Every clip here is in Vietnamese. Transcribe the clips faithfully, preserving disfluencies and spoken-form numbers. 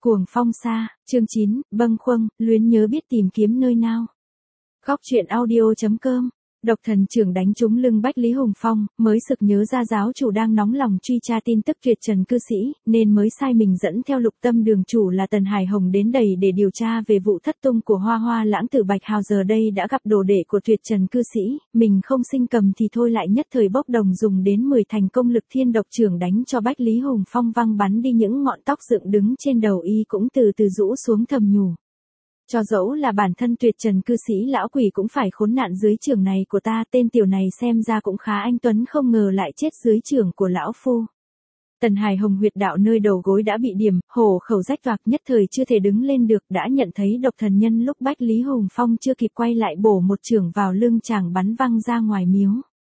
Cuồng phong xa, chương chín, bâng khuâng, luyến nhớ biết tìm kiếm nơi nào. Góc truyện audio chấm com. Độc thần trưởng đánh trúng lưng Bách Lý Hùng Phong, mới sực nhớ ra giáo chủ đang nóng lòng truy tra tin tức tuyệt trần cư sĩ, nên mới sai mình dẫn theo Lục Tâm đường chủ là Tần Hải Hồng đến đầy để điều tra về vụ thất tung của Hoa Hoa lãng tử Bạch Hào. Giờ đây đã gặp đồ đệ của tuyệt trần cư sĩ, mình không sinh cầm thì thôi lại nhất thời bốc đồng dùng đến mười thành công lực thiên độc trưởng đánh cho Bách Lý Hùng Phong văng bắn đi những ngọn tóc dựng đứng trên đầu y cũng từ từ rũ xuống thầm nhủ. Cho dẫu là bản thân tuyệt trần cư sĩ lão quỷ cũng phải khốn nạn dưới trường này của ta, tên tiểu này xem ra cũng khá anh tuấn, không ngờ lại chết dưới trường của lão phu. Tần Hải Hồng huyệt đạo nơi đầu gối đã bị điểm, hổ khẩu rách toạc, nhất thời chưa thể đứng lên được, đã nhận thấy độc thần nhân lúc Bách Lý Hùng Phong chưa kịp quay lại bổ một chưởng vào lưng chàng bắn văng ra ngoài miếu.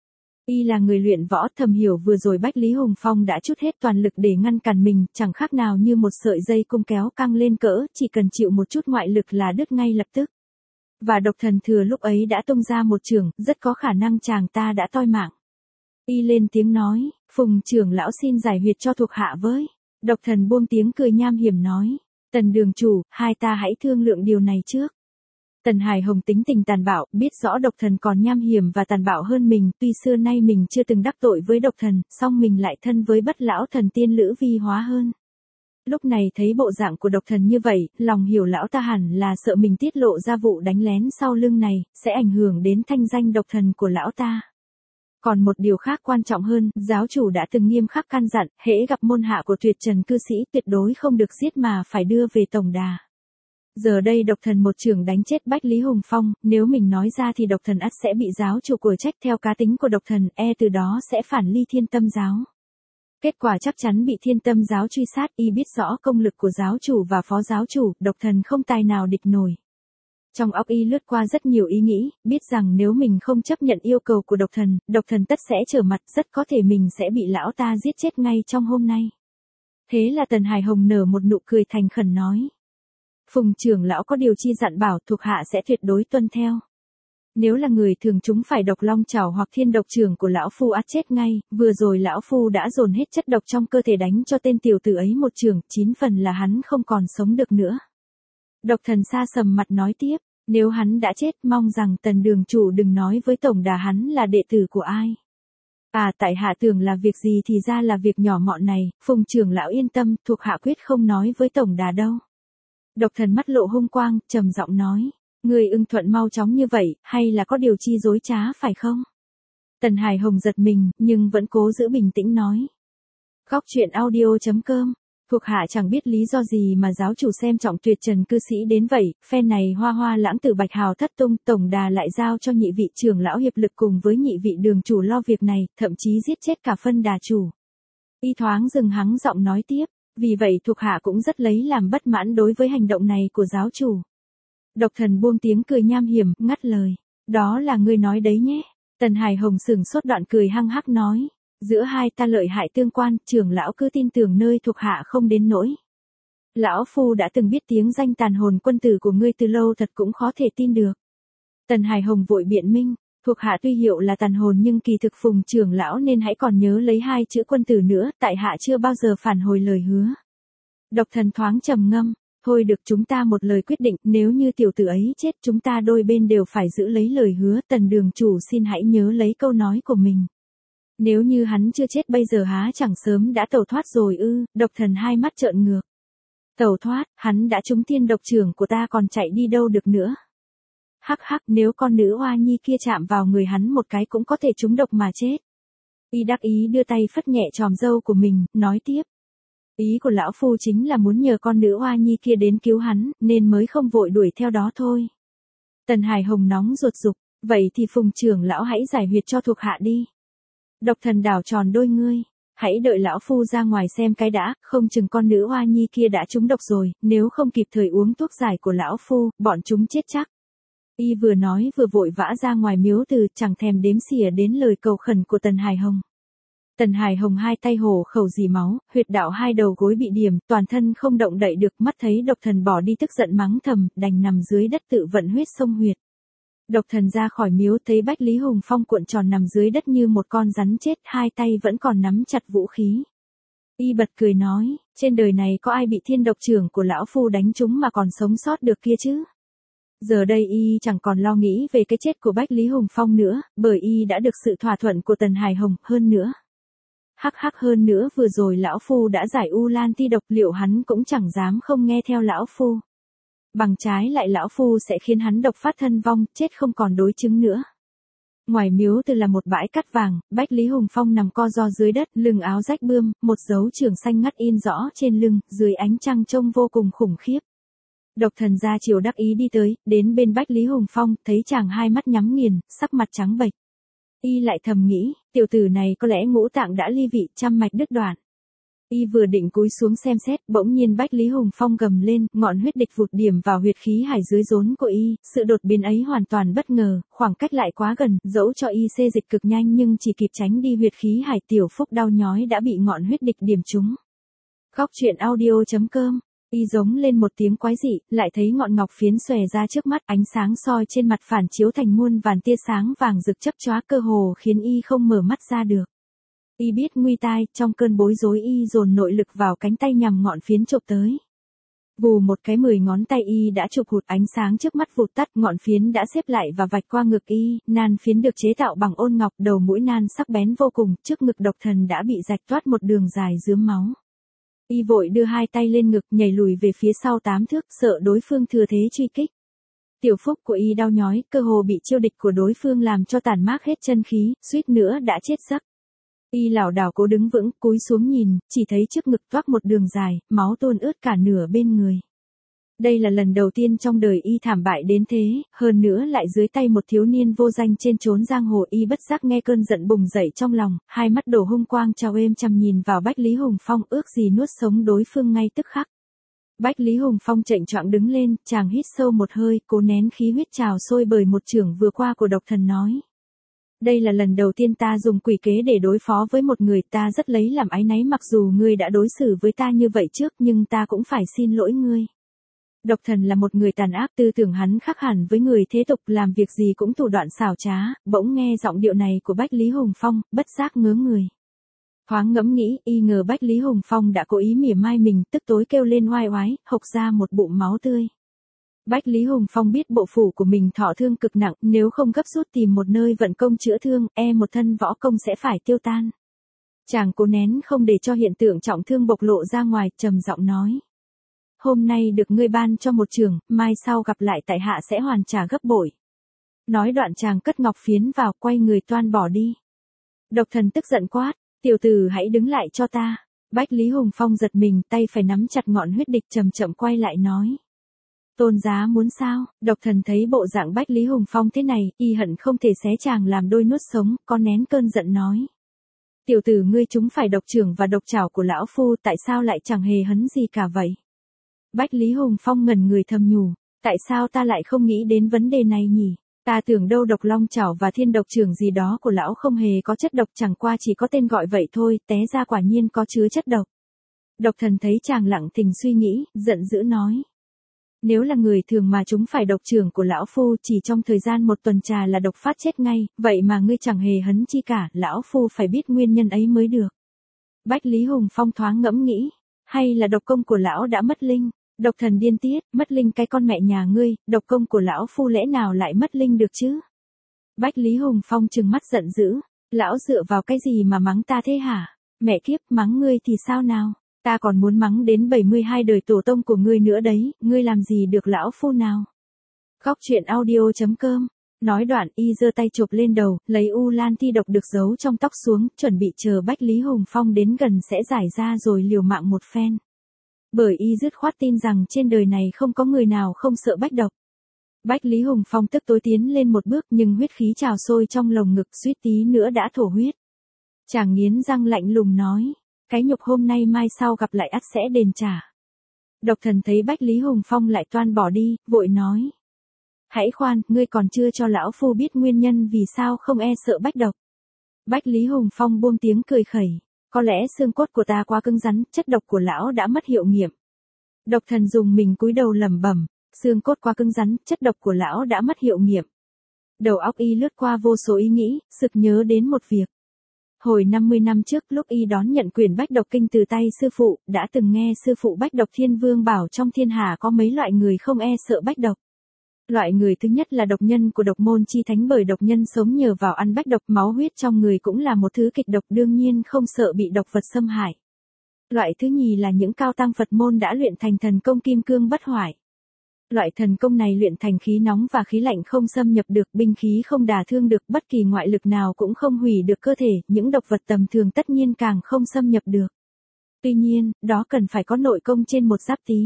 Y là người luyện võ, thầm hiểu vừa rồi Bách Lý Hùng Phong đã trút hết toàn lực để ngăn cản mình, chẳng khác nào như một sợi dây cung kéo căng lên cỡ, chỉ cần chịu một chút ngoại lực là đứt ngay lập tức. Và độc thần thừa lúc ấy đã tung ra một chưởng, rất có khả năng chàng ta đã toi mạng. Y lên tiếng nói, Phùng trưởng lão xin giải huyệt cho thuộc hạ với. Độc thần buông tiếng cười nham hiểm nói, Tần đường chủ, hai ta hãy thương lượng điều này trước. Tần Hải Hồng tính tình tàn bạo, biết rõ độc thần còn nham hiểm và tàn bạo hơn mình, tuy xưa nay mình chưa từng đắc tội với độc thần, song mình lại thân với bất lão thần tiên Lữ Vi Hóa hơn. Lúc này thấy bộ dạng của độc thần như vậy, lòng hiểu lão ta hẳn là sợ mình tiết lộ ra vụ đánh lén sau lưng này, sẽ ảnh hưởng đến thanh danh độc thần của lão ta. Còn một điều khác quan trọng hơn, giáo chủ đã từng nghiêm khắc căn dặn, hễ gặp môn hạ của tuyệt trần cư sĩ tuyệt đối không được giết mà phải đưa về tổng đà. Giờ đây độc thần một chưởng đánh chết Bách Lý Hùng Phong, nếu mình nói ra thì độc thần ắt sẽ bị giáo chủ của trách, theo cá tính của độc thần, e từ đó sẽ phản ly Thiên Tâm giáo. Kết quả chắc chắn bị Thiên Tâm giáo truy sát, y biết rõ công lực của giáo chủ và phó giáo chủ, độc thần không tài nào địch nổi. Trong óc y lướt qua rất nhiều ý nghĩ, biết rằng nếu mình không chấp nhận yêu cầu của độc thần, độc thần tất sẽ trở mặt, rất có thể mình sẽ bị lão ta giết chết ngay trong hôm nay. Thế là Tần Hải Hồng nở một nụ cười thành khẩn nói. Phùng trưởng lão có điều chi dặn bảo, thuộc hạ sẽ tuyệt đối tuân theo. Nếu là người thường chúng phải độc long chảo hoặc thiên độc trưởng của lão phu ắt chết ngay, vừa rồi lão phu đã dồn hết chất độc trong cơ thể đánh cho tên tiểu tử ấy một chưởng, chín phần là hắn không còn sống được nữa. Độc thần xa sầm mặt nói tiếp, nếu hắn đã chết mong rằng Tần đường chủ đừng nói với tổng đà hắn là đệ tử của ai. À tại hạ tưởng là việc gì thì ra là việc nhỏ mọn này, Phùng trưởng lão yên tâm, thuộc hạ quyết không nói với tổng đà đâu. Độc thần mắt lộ hung quang, trầm giọng nói, người ưng thuận mau chóng như vậy, hay là có điều chi dối trá phải không? Tần Hải Hồng giật mình, nhưng vẫn cố giữ bình tĩnh nói. Góc truyện audio chấm com. Thuộc hạ chẳng biết lý do gì mà giáo chủ xem trọng tuyệt trần cư sĩ đến vậy, phen này Hoa Hoa lãng tử Bạch Hào thất tung, tổng đà lại giao cho nhị vị trưởng lão hiệp lực cùng với nhị vị đường chủ lo việc này, thậm chí giết chết cả phân đà chủ. Y thoáng dừng hắng giọng nói tiếp. Vì vậy thuộc hạ cũng rất lấy làm bất mãn đối với hành động này của giáo chủ. Độc thần buông tiếng cười nham hiểm, ngắt lời. Đó là ngươi nói đấy nhé. Tần Hải Hồng sừng sốt đoạn cười hăng hắc nói. Giữa hai ta lợi hại tương quan, trưởng lão cứ tin tưởng nơi thuộc hạ không đến nỗi. Lão phu đã từng biết tiếng danh tàn hồn quân tử của ngươi từ lâu, thật cũng khó thể tin được. Tần Hải Hồng vội biện minh. Thuộc hạ tuy hiệu là tàn hồn nhưng kỳ thực Phùng trưởng lão nên hãy còn nhớ lấy hai chữ quân tử nữa, tại hạ chưa bao giờ phản hồi lời hứa. Độc thần thoáng trầm ngâm, thôi được, chúng ta một lời quyết định, nếu như tiểu tử ấy chết chúng ta đôi bên đều phải giữ lấy lời hứa, Tần đường chủ xin hãy nhớ lấy câu nói của mình. Nếu như hắn chưa chết bây giờ há chẳng sớm đã tẩu thoát rồi ư? Độc thần hai mắt trợn ngược. Tẩu thoát, hắn đã trúng thiên độc trưởng của ta còn chạy đi đâu được nữa. Hắc hắc, nếu con nữ oa nhi kia chạm vào người hắn một cái cũng có thể trúng độc mà chết. Y đắc ý đưa tay phất nhẹ chòm râu của mình, nói tiếp. Ý của lão phu chính là muốn nhờ con nữ oa nhi kia đến cứu hắn, nên mới không vội đuổi theo đó thôi. Tần Hải Hồng nóng ruột rục, vậy thì Phùng trưởng lão hãy giải huyệt cho thuộc hạ đi. Độc thần đảo tròn đôi ngươi, hãy đợi lão phu ra ngoài xem cái đã, không chừng con nữ oa nhi kia đã trúng độc rồi, nếu không kịp thời uống thuốc giải của lão phu, bọn chúng chết chắc. Y vừa nói vừa vội vã ra ngoài miếu từ, chẳng thèm đếm xỉa đến lời cầu khẩn của Tần Hải Hồng. Tần Hải Hồng hai tay hổ khẩu dì máu, huyệt đạo hai đầu gối bị điểm, toàn thân không động đậy được, mắt thấy độc thần bỏ đi tức giận mắng thầm, đành nằm dưới đất tự vận huyết sông huyệt. Độc thần ra khỏi miếu thấy Bách Lý Hùng Phong cuộn tròn nằm dưới đất như một con rắn chết, hai tay vẫn còn nắm chặt vũ khí. Y bật cười nói, trên đời này có ai bị thiên độc trưởng của lão phu đánh trúng mà còn sống sót được kia chứ? Giờ đây y chẳng còn lo nghĩ về cái chết của Bách Lý Hùng Phong nữa, bởi y đã được sự thỏa thuận của Tần Hải Hồng, hơn nữa. Hắc hắc hơn nữa vừa rồi lão phu đã giải U Lan Ti độc, liệu hắn cũng chẳng dám không nghe theo lão phu. Bằng trái lại lão phu sẽ khiến hắn độc phát thân vong, chết không còn đối chứng nữa. Ngoài miếu từ là một bãi cát vàng, Bách Lý Hùng Phong nằm co ro dưới đất, lưng áo rách bươm, một dấu trường xanh ngắt in rõ trên lưng, dưới ánh trăng trông vô cùng khủng khiếp. Độc Thần ra chiều đắc ý đi tới, đến bên Bách Lý Hùng Phong, thấy chàng hai mắt nhắm nghiền, sắc mặt trắng bệch. Y lại thầm nghĩ, tiểu tử này có lẽ ngũ tạng đã ly vị, trăm mạch đứt đoạn. Y vừa định cúi xuống xem xét, bỗng nhiên Bách Lý Hùng Phong gầm lên, ngọn huyết địch vụt điểm vào huyệt khí hải dưới rốn của y, sự đột biến ấy hoàn toàn bất ngờ, khoảng cách lại quá gần, dẫu cho y xê dịch cực nhanh nhưng chỉ kịp tránh đi huyệt khí hải, Tiểu Phúc đau nhói đã bị ngọn huyết địch điểm trúng. Góc truyện audio chấm com. Y giống lên một tiếng quái dị, lại thấy ngọn ngọc phiến xòe ra trước mắt, ánh sáng soi trên mặt phản chiếu thành muôn vàn tia sáng vàng rực chớp chóa, cơ hồ khiến y không mở mắt ra được. Y biết nguy tai, trong cơn bối rối y dồn nội lực vào cánh tay nhằm ngọn phiến chộp tới. Vù một cái mười ngón tay y đã chụp hụt, ánh sáng trước mắt vụt tắt, ngọn phiến đã xếp lại và vạch qua ngực y, nan phiến được chế tạo bằng ôn ngọc, đầu mũi nan sắc bén vô cùng, trước ngực Độc Thần đã bị rạch toát một đường dài rướm máu. Y vội đưa hai tay lên ngực, nhảy lùi về phía sau tám thước, sợ đối phương thừa thế truy kích. Tiểu Phúc của y đau nhói, cơ hồ bị chiêu địch của đối phương làm cho tàn mát hết chân khí, suýt nữa đã chết giấc. Y lảo đảo cố đứng vững, cúi xuống nhìn, chỉ thấy trước ngực toát một đường dài, máu tuôn ướt cả nửa bên người. Đây là lần đầu tiên trong đời y thảm bại đến thế, hơn nữa lại dưới tay một thiếu niên vô danh trên chốn giang hồ. Y bất giác nghe cơn giận bùng dậy trong lòng, hai mắt đổ hung quang trao êm chăm nhìn vào Bách Lý Hùng Phong, ước gì nuốt sống đối phương ngay tức khắc. Bách Lý Hùng Phong chệnh choạng đứng lên, chàng hít sâu một hơi, cố nén khí huyết trào sôi bởi một chưởng vừa qua của Độc Thần nói. Đây là lần đầu tiên ta dùng quỷ kế để đối phó với một người, ta rất lấy làm áy náy, mặc dù ngươi đã đối xử với ta như vậy trước nhưng ta cũng phải xin lỗi ngươi. Độc Thần là một người tàn ác, tư tưởng hắn khác hẳn với người thế tục, làm việc gì cũng thủ đoạn xảo trá, bỗng nghe giọng điệu này của Bách Lý Hùng Phong, bất giác ngớ người. Thoáng ngẫm nghĩ, y ngờ Bách Lý Hùng Phong đã cố ý mỉa mai mình, tức tối kêu lên oai oái, hộc ra một bụng máu tươi. Bách Lý Hùng Phong biết bộ phủ của mình thọ thương cực nặng, nếu không gấp rút tìm một nơi vận công chữa thương, e một thân võ công sẽ phải tiêu tan. Chàng cố nén không để cho hiện tượng trọng thương bộc lộ ra ngoài, trầm giọng nói. Hôm nay được ngươi ban cho một trường, mai sau gặp lại tại hạ sẽ hoàn trả gấp bội. Nói đoạn chàng cất ngọc phiến vào, quay người toan bỏ đi. Độc Thần tức giận quát, tiểu tử hãy đứng lại cho ta. Bách Lý Hùng Phong giật mình, tay phải nắm chặt ngọn huyết địch, chậm chậm quay lại nói. Tôn giá muốn sao? Độc Thần thấy bộ dạng Bách Lý Hùng Phong thế này, y hận không thể xé chàng làm đôi nuốt sống, có nén cơn giận nói. Tiểu tử ngươi chúng phải độc trưởng và độc trảo của lão phu, tại sao lại chẳng hề hấn gì cả vậy? Bách Lý Hùng Phong ngẩn người thầm nhủ, tại sao ta lại không nghĩ đến vấn đề này nhỉ? Ta tưởng đâu độc long trảo và thiên độc trưởng gì đó của lão không hề có chất độc, chẳng qua chỉ có tên gọi vậy thôi, té ra quả nhiên có chứa chất độc. Độc Thần thấy chàng lặng thinh suy nghĩ, giận dữ nói. Nếu là người thường mà chúng phải độc trưởng của lão phu, chỉ trong thời gian một tuần trà là độc phát chết ngay, vậy mà ngươi chẳng hề hấn chi cả, lão phu phải biết nguyên nhân ấy mới được. Bách Lý Hùng Phong thoáng ngẫm nghĩ, hay là độc công của lão đã mất linh? Độc Thần điên tiết, mất linh cái con mẹ nhà ngươi, độc công của lão phu lẽ nào lại mất linh được chứ? Bách Lý Hùng Phong trừng mắt giận dữ, lão dựa vào cái gì mà mắng ta thế hả? Mẹ kiếp, mắng ngươi thì sao nào? Ta còn muốn mắng đến bảy mươi hai đời tổ tông của ngươi nữa đấy, ngươi làm gì được lão phu nào? Góc truyện audio chấm com. Nói đoạn y giơ tay chụp lên đầu, lấy U Lan Ti độc được giấu trong tóc xuống, chuẩn bị chờ Bách Lý Hùng Phong đến gần sẽ giải ra rồi liều mạng một phen. Bởi y dứt khoát tin rằng trên đời này không có người nào không sợ bách độc. Bách Lý Hùng Phong tức tối tiến lên một bước, nhưng huyết khí trào sôi trong lồng ngực, suýt tí nữa đã thổ huyết. Chàng nghiến răng lạnh lùng nói, cái nhục hôm nay mai sau gặp lại ắt sẽ đền trả. Độc Thần thấy Bách Lý Hùng Phong lại toan bỏ đi, vội nói. Hãy khoan, ngươi còn chưa cho lão phu biết nguyên nhân vì sao không e sợ bách độc. Bách Lý Hùng Phong buông tiếng cười khẩy. Có lẽ xương cốt của ta quá cứng rắn, chất độc của lão đã mất hiệu nghiệm. Độc Thần dùng mình cúi đầu lẩm bẩm, xương cốt quá cứng rắn, chất độc của lão đã mất hiệu nghiệm. Đầu óc y lướt qua vô số ý nghĩ, sực nhớ đến một việc. Hồi năm mươi năm trước lúc y đón nhận quyền bách độc kinh từ tay sư phụ, đã từng nghe sư phụ bách độc thiên vương bảo trong thiên hạ có mấy loại người không e sợ bách độc. Loại người thứ nhất là độc nhân của độc môn chi thánh, bởi độc nhân sống nhờ vào ăn bách độc, máu huyết trong người cũng là một thứ kịch độc, đương nhiên không sợ bị độc vật xâm hại. Loại thứ nhì là những cao tăng Phật môn đã luyện thành thần công kim cương bất hoại. Loại thần công này luyện thành khí nóng và khí lạnh không xâm nhập được, binh khí không đả thương được, bất kỳ ngoại lực nào cũng không hủy được cơ thể, những độc vật tầm thường tất nhiên càng không xâm nhập được. Tuy nhiên, đó cần phải có nội công trên một giáp tý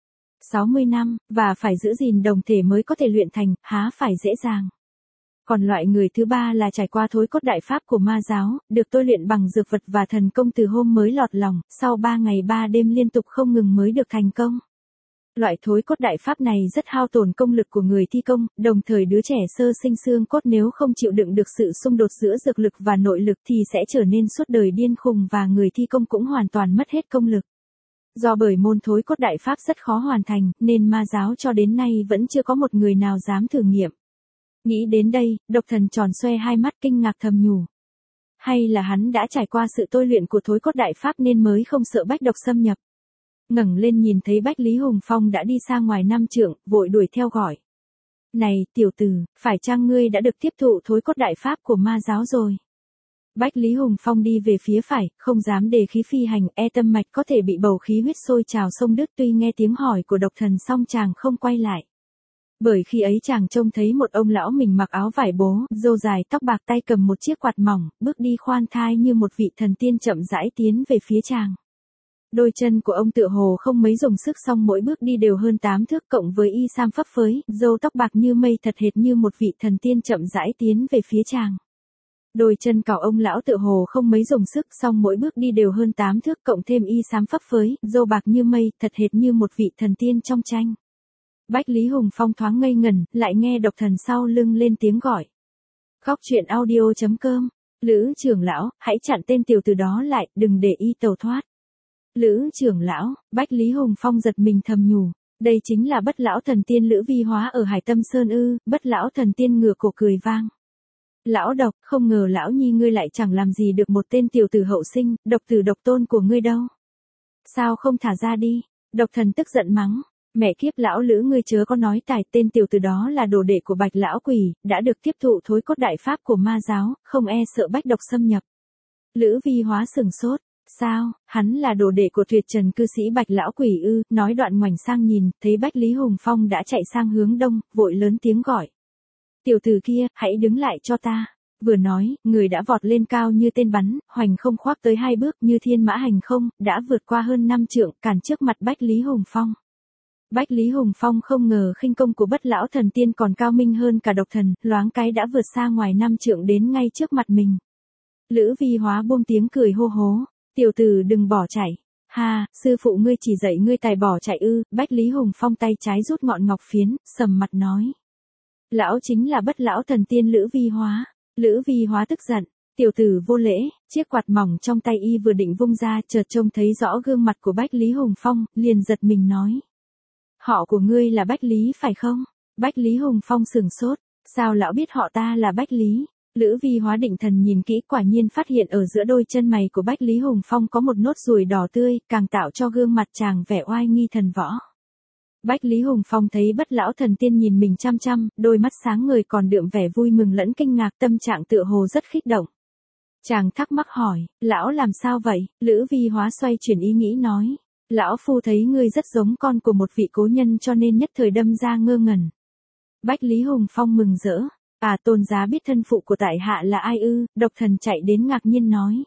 sáu mươi năm, và phải giữ gìn đồng thể mới có thể luyện thành, há phải dễ dàng. Còn loại người thứ ba là trải qua thối cốt đại pháp của ma giáo, được tôi luyện bằng dược vật và thần công từ hôm mới lọt lòng, sau ba ngày ba đêm liên tục không ngừng mới được thành công. Loại thối cốt đại pháp này rất hao tổn công lực của người thi công, đồng thời đứa trẻ sơ sinh xương cốt nếu không chịu đựng được sự xung đột giữa dược lực và nội lực thì sẽ trở nên suốt đời điên khùng, và người thi công cũng hoàn toàn mất hết công lực. Do bởi môn thối cốt đại pháp rất khó hoàn thành, nên ma giáo cho đến nay vẫn chưa có một người nào dám thử nghiệm. Nghĩ đến đây, Độc Thần tròn xoe hai mắt kinh ngạc thầm nhủ. Hay là hắn đã trải qua sự tôi luyện của thối cốt đại pháp nên mới không sợ bách độc xâm nhập. Ngẩng lên nhìn thấy Bách Lý Hùng Phong đã đi xa ngoài năm trượng, vội đuổi theo gọi. Này, tiểu tử, phải chăng ngươi đã được tiếp thụ thối cốt đại pháp của ma giáo rồi? Bách Lý Hùng Phong đi về phía phải, không dám đề khí phi hành, e tâm mạch có thể bị bầu khí huyết sôi trào sông đứt, tuy nghe tiếng hỏi của Độc Thần xong chàng không quay lại. Bởi khi ấy chàng trông thấy một ông lão mình mặc áo vải bố, râu dài tóc bạc, tay cầm một chiếc quạt mỏng, bước đi khoan thai như một vị thần tiên chậm rãi tiến về phía chàng. Đôi chân của ông tựa hồ không mấy dùng sức, song mỗi bước đi đều hơn tám thước, cộng với y sam phấp phới, râu tóc bạc như mây, thật hệt như một vị thần tiên chậm rãi tiến về phía chàng. Đôi chân cào ông lão tựa hồ không mấy dùng sức, song mỗi bước đi đều hơn tám thước, cộng thêm y sám phấp phới, râu bạc như mây, thật hệt như một vị thần tiên trong tranh. Bách Lý Hùng Phong thoáng ngây ngẩn, lại nghe Độc Thần sau lưng lên tiếng gọi. Góc truyện audio chấm com. Lữ trưởng lão, hãy chặn tên tiểu tử đó lại, đừng để y tẩu thoát. Lữ trưởng lão, Bách Lý Hùng Phong giật mình thầm nhủ. Đây chính là Bất lão thần tiên Lữ Vi Hóa ở Hải Tâm Sơn ư? Bất lão thần tiên ngửa cổ cười vang. Lão Độc, không ngờ lão nhi ngươi lại chẳng làm gì được một tên tiểu tử hậu sinh, độc tử độc tôn của ngươi đâu. Sao không thả ra đi? Độc Thần tức giận mắng. Mẹ kiếp, lão Lữ ngươi chớ có nói tài, tên tiểu tử đó là đồ đệ của Bạch lão quỷ, đã được tiếp thụ thối cốt đại pháp của ma giáo, không e sợ bách độc xâm nhập. Lữ Vi Hóa sừng sốt. Sao, hắn là đồ đệ của tuyệt trần cư sĩ Bạch lão quỷ ư? Nói đoạn ngoảnh sang nhìn, thấy Bách Lý Hùng Phong đã chạy sang hướng đông, vội lớn tiếng gọi. Tiểu tử kia, hãy đứng lại cho ta. Vừa nói, người đã vọt lên cao như tên bắn, hoành không khoác tới hai bước như thiên mã hành không, đã vượt qua hơn năm trượng, cản trước mặt Bách Lý Hùng Phong. Bách Lý Hùng Phong không ngờ khinh công của Bất lão thần tiên còn cao minh hơn cả Độc Thần, loáng cái đã vượt xa ngoài năm trượng đến ngay trước mặt mình. Lữ Vi Hóa buông tiếng cười hô hố. Tiểu tử đừng bỏ chạy. Ha, sư phụ ngươi chỉ dạy ngươi tài bỏ chạy ư? Bách Lý Hùng Phong tay trái rút ngọn ngọc phiến, sầm mặt nói. Lão chính là Bất lão thần tiên Lữ Vi Hóa. Lữ Vi Hóa tức giận. Tiểu tử vô lễ, chiếc quạt mỏng trong tay y vừa định vung ra, chợt trông thấy rõ gương mặt của Bách Lý Hùng Phong, liền giật mình nói. Họ của ngươi là Bách Lý phải không? Bách Lý Hùng Phong sửng sốt. Sao lão biết họ ta là Bách Lý? Lữ Vi Hóa định thần nhìn kỹ, quả nhiên phát hiện ở giữa đôi chân mày của Bách Lý Hùng Phong có một nốt ruồi đỏ tươi, càng tạo cho gương mặt chàng vẻ oai nghi thần võ. Bách Lý Hùng Phong thấy Bất lão thần tiên nhìn mình chăm chăm, đôi mắt sáng ngời còn đượm vẻ vui mừng lẫn kinh ngạc, tâm trạng tựa hồ rất kích động. Chàng thắc mắc hỏi, lão làm sao vậy? Lữ Vi Hóa xoay chuyển ý nghĩ nói, lão phu thấy ngươi rất giống con của một vị cố nhân cho nên nhất thời đâm ra ngơ ngẩn. Bách Lý Hùng Phong mừng rỡ. À, tôn giá biết thân phụ của tại hạ là ai ư? Độc Thần chạy đến ngạc nhiên nói.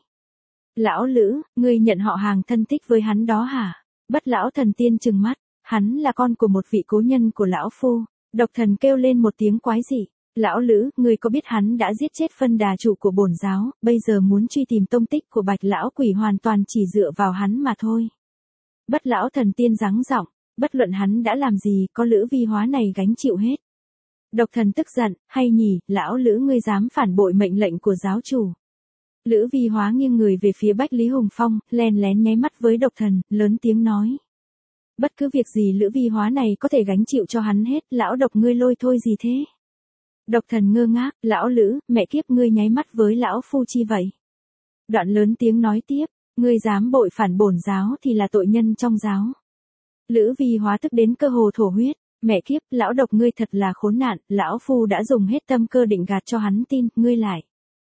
Lão Lữ, ngươi nhận họ hàng thân thích với hắn đó hả? Bất lão thần tiên trừng mắt, hắn là con của một vị cố nhân của lão phu. Độc Thần kêu lên một tiếng quái dị. Lão Lữ, ngươi có biết hắn đã giết chết phân đà chủ của bổn giáo, bây giờ muốn truy tìm tông tích của Bạch lão quỷ hoàn toàn chỉ dựa vào hắn mà thôi. Bất lão thần tiên giáng giọng, bất luận hắn đã làm gì, có Lữ Vi Hóa này gánh chịu hết. Độc Thần tức giận, hay nhỉ, lão Lữ ngươi dám phản bội mệnh lệnh của giáo chủ. Lữ Vi Hóa nghiêng người về phía Bách Lý Hùng Phong, len lén nháy mắt với Độc Thần, lớn tiếng nói. Bất cứ việc gì Lữ Vi Hóa này có thể gánh chịu cho hắn hết, lão Độc ngươi lôi thôi gì thế? Độc Thần ngơ ngác, lão Lữ, mẹ kiếp ngươi nháy mắt với lão phu chi vậy? Đoạn lớn tiếng nói tiếp, ngươi dám bội phản bổn giáo thì là tội nhân trong giáo. Lữ Vi Hóa tức đến cơ hồ thổ huyết, mẹ kiếp, lão độc ngươi thật là khốn nạn, lão phu đã dùng hết tâm cơ định gạt cho hắn tin, ngươi lại.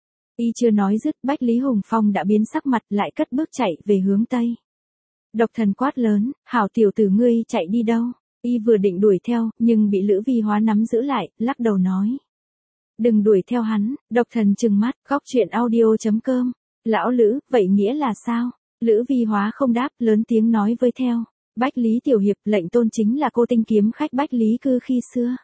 Y chưa nói dứt, Bách Lý Hùng Phong đã biến sắc mặt lại cất bước chạy về hướng Tây. Độc Thần quát lớn, hảo tiểu tử ngươi chạy đi đâu? Y vừa định đuổi theo, nhưng bị Lữ Vi Hóa nắm giữ lại, lắc đầu nói. Đừng đuổi theo hắn. Độc Thần trừng mắt, góc truyện audio chấm com. Lão Lữ, vậy nghĩa là sao? Lữ Vi Hóa không đáp, lớn tiếng nói với theo. Bách Lý Tiểu Hiệp, lệnh tôn chính là cô tinh kiếm khách Bách Lý Cư khi xưa.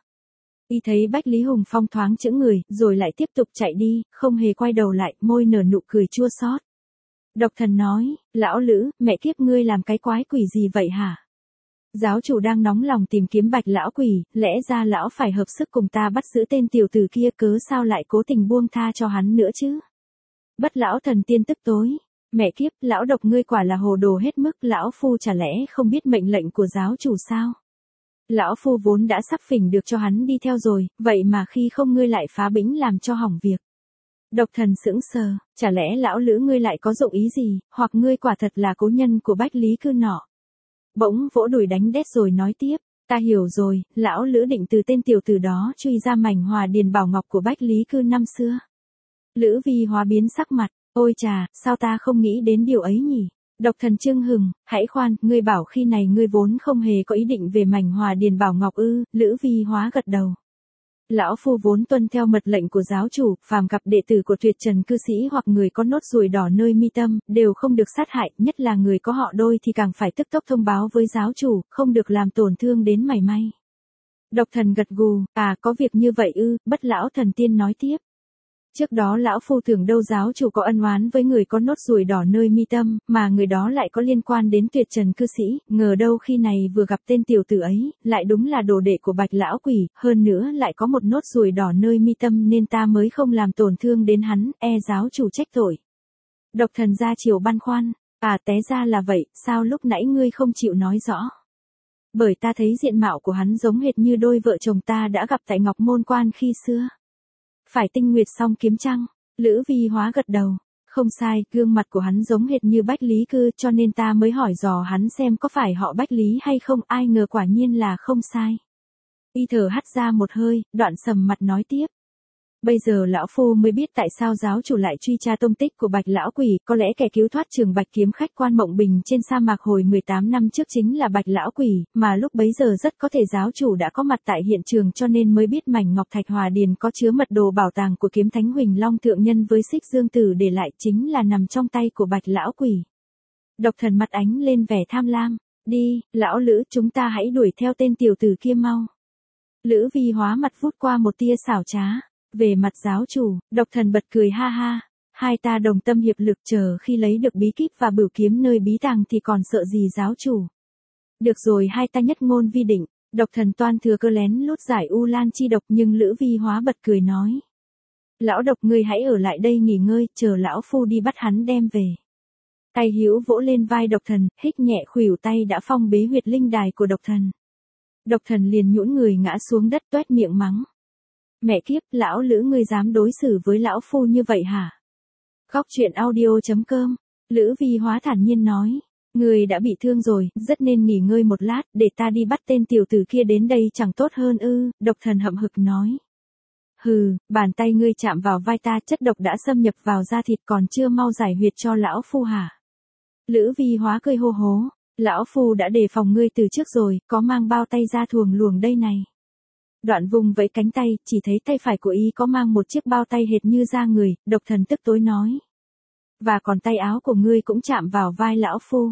Y thấy Bách Lý Hùng Phong thoáng chững người, rồi lại tiếp tục chạy đi, không hề quay đầu lại, môi nở nụ cười chua xót. Độc Thần nói, lão Lữ, mẹ kiếp ngươi làm cái quái quỷ gì vậy hả? Giáo chủ đang nóng lòng tìm kiếm Bạch lão quỷ, lẽ ra lão phải hợp sức cùng ta bắt giữ tên tiểu tử kia, cớ sao lại cố tình buông tha cho hắn nữa chứ? Bất lão thần tiên tức tối. Mẹ kiếp, lão độc ngươi quả là hồ đồ hết mức, lão phu chả lẽ không biết mệnh lệnh của giáo chủ sao? Lão phu vốn đã sắp phỉnh được cho hắn đi theo rồi, vậy mà khi không ngươi lại phá bĩnh làm cho hỏng việc. Độc Thần sững sờ, chả lẽ lão Lữ ngươi lại có dụng ý gì, hoặc ngươi quả thật là cố nhân của Bách Lý Cư nọ. Bỗng vỗ đùi đánh đét rồi nói tiếp, ta hiểu rồi, lão Lữ định từ tên tiểu tử đó truy ra mảnh Hòa Điền Bảo Ngọc của Bách Lý Cư năm xưa. Lữ Vi Hóa biến sắc mặt, ôi chà, sao ta không nghĩ đến điều ấy nhỉ? Độc Thần chưng hừng, hãy khoan, ngươi bảo khi này ngươi vốn không hề có ý định về mảnh Hòa Điền Bảo Ngọc ư? Lữ Vi Hóa gật đầu. Lão phu vốn tuân theo mật lệnh của giáo chủ, phàm gặp đệ tử của Tuyệt Trần cư sĩ hoặc người có nốt ruồi đỏ nơi mi tâm, đều không được sát hại, nhất là người có họ Đôi thì càng phải tức tốc thông báo với giáo chủ, không được làm tổn thương đến mảy may. Độc Thần gật gù, à có việc như vậy ư? Bất lão thần tiên nói tiếp. Trước đó lão phu tưởng đâu giáo chủ có ân oán với người có nốt ruồi đỏ nơi mi tâm, mà người đó lại có liên quan đến Tuyệt Trần cư sĩ, ngờ đâu khi này vừa gặp tên tiểu tử ấy, lại đúng là đồ đệ của Bạch lão quỷ, hơn nữa lại có một nốt ruồi đỏ nơi mi tâm nên ta mới không làm tổn thương đến hắn, e giáo chủ trách tội. Độc Thần ra chiều băn khoăn, à té ra là vậy, sao lúc nãy ngươi không chịu nói rõ? Bởi ta thấy diện mạo của hắn giống hệt như đôi vợ chồng ta đã gặp tại Ngọc Môn Quan khi xưa. Phải Tinh Nguyệt Song Kiếm chăng? Lữ Vi Hóa gật đầu. Không sai, gương mặt của hắn giống hệt như Bách Lý Cư, cho nên ta mới hỏi dò hắn xem có phải họ Bách Lý hay không, ai ngờ quả nhiên là không sai. Y thở hắt ra một hơi, đoạn sầm mặt nói tiếp. Bây giờ lão phu mới biết tại sao giáo chủ lại truy tra tông tích của Bạch lão quỷ, có lẽ kẻ cứu thoát Trường Bạch kiếm khách Quan Mộng Bình trên sa mạc hồi mười tám năm trước chính là Bạch lão quỷ, mà lúc bấy giờ rất có thể giáo chủ đã có mặt tại hiện trường cho nên mới biết mảnh ngọc thạch Hòa Điền có chứa mật đồ bảo tàng của kiếm thánh Huỳnh Long thượng nhân với Xích Dương Tử để lại chính là nằm trong tay của Bạch lão quỷ. Độc Thần mặt ánh lên vẻ tham lam, đi, lão Lữ, chúng ta hãy đuổi theo tên tiểu tử kia mau. Lữ Vi Hóa mặt vút qua một tia xảo trá. Về mặt giáo chủ, Độc Thần bật cười ha ha, hai ta đồng tâm hiệp lực, chờ khi lấy được bí kíp và bửu kiếm nơi bí tàng thì còn sợ gì giáo chủ. Được rồi, hai ta nhất ngôn vi định. Độc Thần toan thừa cơ lén lút giải U Lan chi độc, nhưng Lữ Vi Hóa bật cười nói. Lão Độc ngươi hãy ở lại đây nghỉ ngơi, chờ lão phu đi bắt hắn đem về. Tay hữu vỗ lên vai Độc Thần, hích nhẹ khuỷu tay đã phong bế huyệt linh đài của Độc Thần. Độc Thần liền nhũn người ngã xuống đất toét miệng mắng. Mẹ kiếp, lão Lữ ngươi dám đối xử với lão phu như vậy hả? Góc truyện audio chấm com. Lữ Vi Hóa thản nhiên nói. Ngươi đã bị thương rồi, rất nên nghỉ ngơi một lát, để ta đi bắt tên tiểu tử kia đến đây chẳng tốt hơn ư? Độc Thần hậm hực nói. Hừ, bàn tay ngươi chạm vào vai ta, chất độc đã xâm nhập vào da thịt, còn chưa mau giải huyệt cho lão phu hả? Lữ Vi Hóa cười hô hố. Lão phu đã đề phòng ngươi từ trước rồi, có mang bao tay ra thuồng luồng đây này. Đoạn vùng vẫy cánh tay, chỉ thấy tay phải của y có mang một chiếc bao tay hệt như da người, Độc Thần tức tối nói. Và còn tay áo của ngươi cũng chạm vào vai lão phu.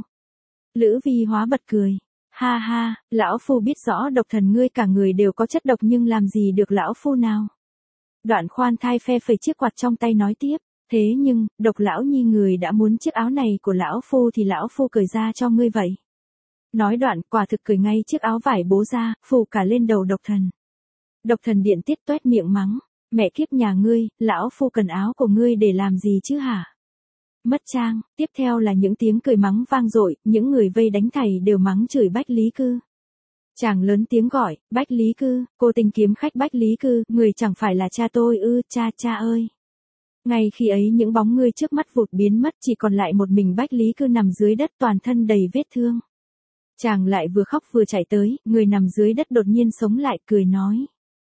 Lữ Vi Hóa bật cười. Ha ha, lão phu biết rõ Độc Thần ngươi cả người đều có chất độc nhưng làm gì được lão phu nào. Đoạn khoan thai phe phẩy chiếc quạt trong tay nói tiếp. Thế nhưng, Độc lão nhi người đã muốn chiếc áo này của lão phu thì lão phu cởi ra cho ngươi vậy. Nói đoạn, quả thực cởi ngay chiếc áo vải bố ra, phủ cả lên đầu Độc Thần. Độc Thần điện tiết toét miệng mắng, mẹ kiếp nhà ngươi, lão phu cần áo của ngươi để làm gì chứ hả? Mất trang, tiếp theo là những tiếng cười mắng vang dội, những người vây đánh thầy đều mắng chửi Bách Lý Cư. Chàng lớn tiếng gọi, Bách Lý Cư, cô tình kiếm khách Bách Lý Cư, người chẳng phải là cha tôi ư, cha cha ơi. Ngay khi ấy những bóng người trước mắt vụt biến mất, chỉ còn lại một mình Bách Lý Cư nằm dưới đất toàn thân đầy vết thương. Chàng lại vừa khóc vừa chạy tới, người nằm dưới đất đột nhiên sống lại cười nói.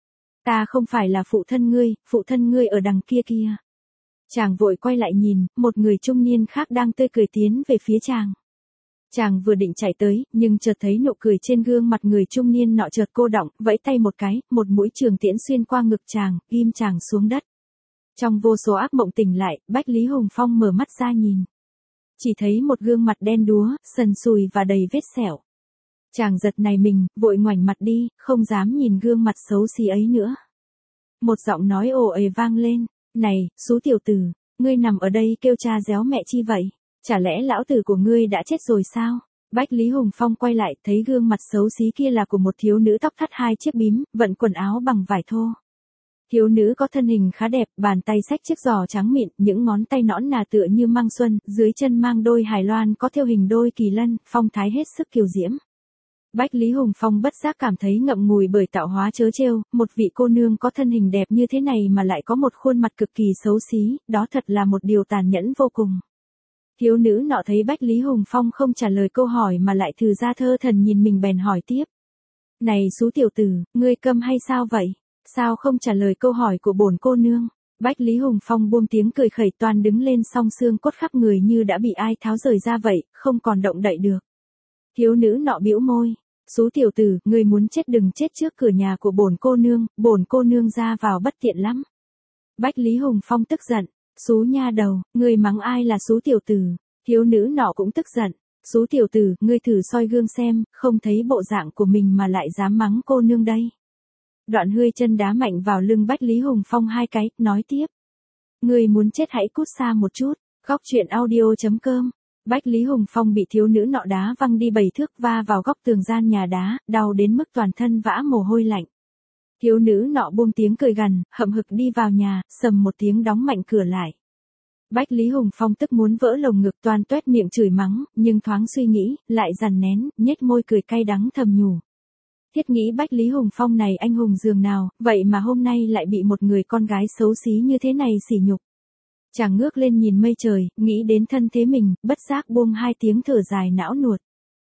Ta không phải là phụ thân ngươi, phụ thân ngươi ở đằng kia kia. Chàng vội quay lại nhìn, một người trung niên khác đang tươi cười tiến về phía chàng. Chàng vừa định chạy tới, nhưng chợt thấy nụ cười trên gương mặt người trung niên nọ chợt cô đọng, vẫy tay một cái, một mũi trường tiễn xuyên qua ngực chàng, ghim chàng xuống đất. Trong vô số ác mộng tỉnh lại, Bách Lý Hùng Phong mở mắt ra nhìn. Chỉ thấy một gương mặt đen đúa, sần sùi và đầy vết sẹo. Chàng giật nảy mình, vội ngoảnh mặt đi, không dám nhìn gương mặt xấu xí ấy nữa. Một giọng nói ồ ề vang lên, này, xú tiểu tử, ngươi nằm ở đây kêu cha réo mẹ chi vậy? Chả lẽ lão tử của ngươi đã chết rồi sao? Bách Lý Hùng Phong quay lại, thấy gương mặt xấu xí kia là của một thiếu nữ tóc thắt hai chiếc bím, vận quần áo bằng vải thô. Thiếu nữ có thân hình khá đẹp, bàn tay xách chiếc giò trắng mịn, những ngón tay nõn nà tựa như măng xuân, dưới chân mang đôi hài loan có thêu hình đôi kỳ lân, phong thái hết sức kiều diễm. Bách Lý Hùng Phong bất giác cảm thấy ngậm ngùi bởi tạo hóa trớ trêu, một vị cô nương có thân hình đẹp như thế này mà lại có một khuôn mặt cực kỳ xấu xí, đó thật là một điều tàn nhẫn vô cùng. Thiếu nữ nọ thấy Bách Lý Hùng Phong không trả lời câu hỏi mà lại thừ ra thơ thần nhìn mình bèn hỏi tiếp. Này xú tiểu tử, ngươi câm hay sao vậy? Sao không trả lời câu hỏi của bổn cô nương? Bách Lý Hùng Phong buông tiếng cười khẩy toan đứng lên, song xương cốt khắp người như đã bị ai tháo rời ra vậy, không còn động đậy được. Thiếu nữ nọ bĩu môi. Xú tiểu tử, ngươi muốn chết đừng chết trước cửa nhà của bổn cô nương, bổn cô nương ra vào bất tiện lắm. Bách Lý Hùng Phong tức giận. Xú nha đầu, ngươi mắng ai là xú tiểu tử? Thiếu nữ nọ cũng tức giận. Xú tiểu tử, ngươi thử soi gương xem, không thấy bộ dạng của mình mà lại dám mắng cô nương đây. Đoạn hươi chân đá mạnh vào lưng Bách Lý Hùng Phong hai cái, nói tiếp. Ngươi muốn chết hãy cút xa một chút. Góc truyện audio chấm com. Bách Lý Hùng Phong bị thiếu nữ nọ đá văng đi bảy thước va vào góc tường gian nhà đá, đau đến mức toàn thân vã mồ hôi lạnh. Thiếu nữ nọ buông tiếng cười gằn, hậm hực đi vào nhà, sầm một tiếng đóng mạnh cửa lại. Bách Lý Hùng Phong tức muốn vỡ lồng ngực, toan toét miệng chửi mắng, nhưng thoáng suy nghĩ, lại dằn nén, nhếch môi cười cay đắng thầm nhủ. Thiết nghĩ Bách Lý Hùng Phong này anh hùng dường nào, vậy mà hôm nay lại bị một người con gái xấu xí như thế này sỉ nhục. Chàng ngước lên nhìn mây trời, nghĩ đến thân thế mình, bất giác buông hai tiếng thở dài não nuột.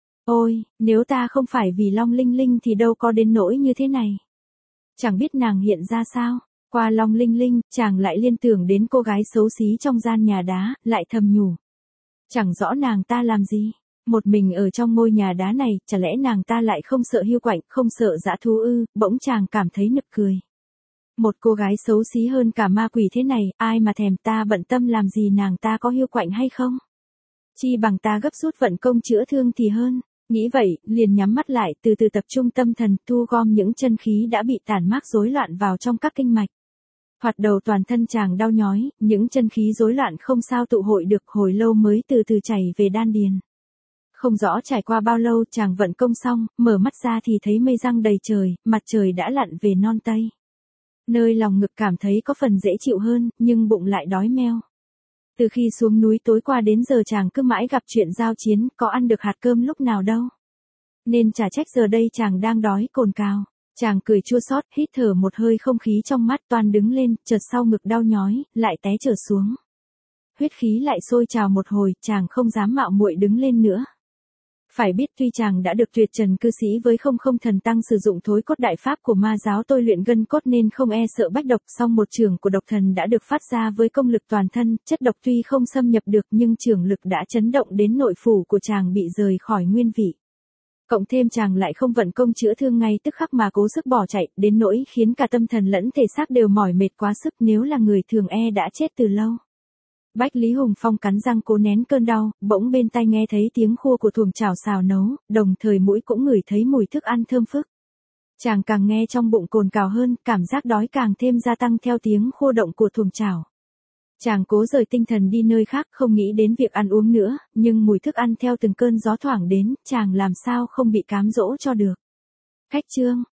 Ôi, nếu ta không phải vì Long Linh Linh thì đâu có đến nỗi như thế này. Chẳng biết nàng hiện ra sao, qua Long Linh Linh, chàng lại liên tưởng đến cô gái xấu xí trong gian nhà đá, lại thầm nhủ. Chẳng rõ nàng ta làm gì, một mình ở trong ngôi nhà đá này, chả lẽ nàng ta lại không sợ hiu quạnh, không sợ dã thú ư? Bỗng chàng cảm thấy nực cười. Một cô gái xấu xí hơn cả ma quỷ thế này, ai mà thèm, ta bận tâm làm gì nàng ta có hiu quạnh hay không? Chi bằng ta gấp rút vận công chữa thương thì hơn. Nghĩ vậy, liền nhắm mắt lại, từ từ tập trung tâm thần, thu gom những chân khí đã bị tản mát rối loạn vào trong các kinh mạch. Hoạt đầu toàn thân chàng đau nhói, những chân khí rối loạn không sao tụ hội được, hồi lâu mới từ từ chảy về đan điền. Không rõ trải qua bao lâu chàng vận công xong, mở mắt ra thì thấy mây giăng đầy trời, mặt trời đã lặn về non tây. Nơi lòng ngực cảm thấy có phần dễ chịu hơn, nhưng bụng lại đói meo. Từ khi xuống núi tối qua đến giờ chàng cứ mãi gặp chuyện giao chiến, có ăn được hạt cơm lúc nào đâu. Nên chả trách giờ đây chàng đang đói cồn cào. Chàng cười chua xót, hít thở một hơi không khí trong mắt, toan đứng lên, chợt sau ngực đau nhói, lại té trở xuống. Huyết khí lại sôi trào một hồi, chàng không dám mạo muội đứng lên nữa. Phải biết tuy chàng đã được tuyệt trần cư sĩ với không không thần tăng sử dụng thối cốt đại pháp của ma giáo tôi luyện gân cốt nên không e sợ bách độc, song một chưởng của độc thần đã được phát ra với công lực toàn thân, chất độc tuy không xâm nhập được nhưng chưởng lực đã chấn động đến nội phủ của chàng bị rời khỏi nguyên vị. Cộng thêm chàng lại không vận công chữa thương ngay tức khắc mà cố sức bỏ chạy, đến nỗi khiến cả tâm thần lẫn thể xác đều mỏi mệt quá sức, nếu là người thường e đã chết từ lâu. Bách Lý Hùng Phong cắn răng cố nén cơn đau, bỗng bên tai nghe thấy tiếng khua của thuồng chảo xào nấu, đồng thời mũi cũng ngửi thấy mùi thức ăn thơm phức. Chàng càng nghe trong bụng cồn cào hơn, cảm giác đói càng thêm gia tăng theo tiếng khua động của thuồng chảo. Chàng cố rời tinh thần đi nơi khác, không nghĩ đến việc ăn uống nữa, nhưng mùi thức ăn theo từng cơn gió thoảng đến, chàng làm sao không bị cám dỗ cho được. Khách chương